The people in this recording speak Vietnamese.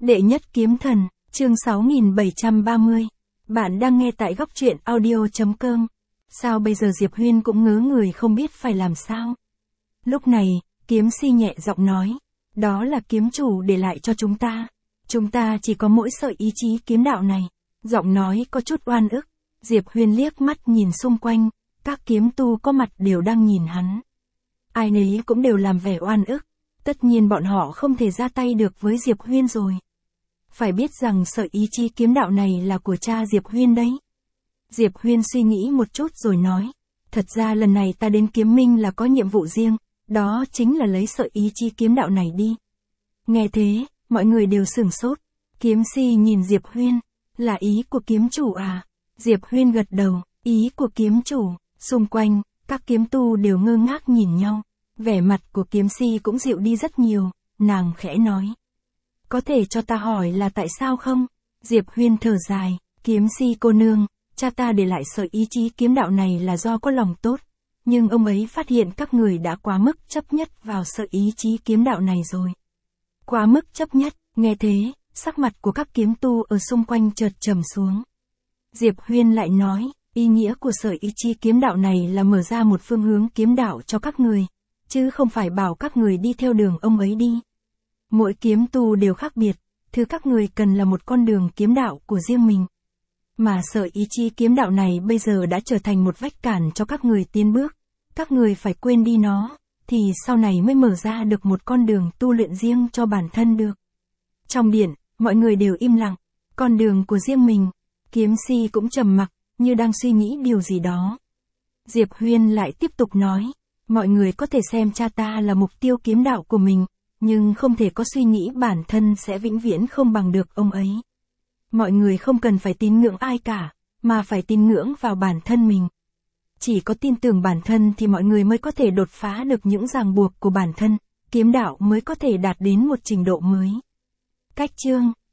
Đệ nhất kiếm thần, chương 6730. Bạn đang nghe tại góc truyện audio.com. Sao bây giờ Diệp Huyên cũng ngớ người không biết phải làm sao. Lúc này, kiếm si nhẹ giọng nói. Đó là kiếm chủ để lại cho chúng ta. Chúng ta chỉ có mỗi sợi ý chí kiếm đạo này. Giọng nói có chút oan ức. Diệp Huyên liếc mắt nhìn xung quanh. Các kiếm tu có mặt đều đang nhìn hắn. Ai nấy cũng đều làm vẻ oan ức. Tất nhiên bọn họ không thể ra tay được với Diệp Huyên rồi. Phải biết rằng sợi ý chí kiếm đạo này là của cha Diệp Huyên đấy. Diệp Huyên suy nghĩ một chút rồi nói. Thật ra lần này ta đến kiếm minh là có nhiệm vụ riêng. Đó chính là lấy sợi ý chí kiếm đạo này đi. Nghe thế, mọi người đều sửng sốt. Kiếm si nhìn Diệp Huyên. Là ý của kiếm chủ à? Diệp Huyên gật đầu. Ý của kiếm chủ. Xung quanh, các kiếm tu đều ngơ ngác nhìn nhau. Vẻ mặt của kiếm si cũng dịu đi rất nhiều. Nàng khẽ nói. Có thể cho ta hỏi là tại sao không? Diệp Huyên thở dài. Kiếm si cô nương, cha ta để lại sợi ý chí kiếm đạo này là do có lòng tốt. Nhưng ông ấy phát hiện các người đã quá mức chấp nhất vào sợi ý chí kiếm đạo này rồi. Quá mức chấp nhất, nghe thế, sắc mặt của các kiếm tu ở xung quanh chợt trầm xuống. Diệp Huyên lại nói, ý nghĩa của sợi ý chí kiếm đạo này là mở ra một phương hướng kiếm đạo cho các người, chứ không phải bảo các người đi theo đường ông ấy đi. Mỗi kiếm tu đều khác biệt, thứ các người cần là một con đường kiếm đạo của riêng mình. Mà sợi ý chí kiếm đạo này bây giờ đã trở thành một vách cản cho các người tiến bước. Các người phải quên đi nó, thì sau này mới mở ra được một con đường tu luyện riêng cho bản thân được. Trong điện, mọi người đều im lặng. Con đường của riêng mình. Kiếm si cũng trầm mặc, như đang suy nghĩ điều gì đó. Diệp Huyên lại tiếp tục nói. Mọi người có thể xem cha ta là mục tiêu kiếm đạo của mình, nhưng không thể có suy nghĩ bản thân sẽ vĩnh viễn không bằng được ông ấy. Mọi người không cần phải tín ngưỡng ai cả, mà phải tín ngưỡng vào bản thân mình. Chỉ có tin tưởng bản thân thì mọi người mới có thể đột phá được những ràng buộc của bản thân, kiếm đạo mới có thể đạt đến một trình độ mới. Cách chương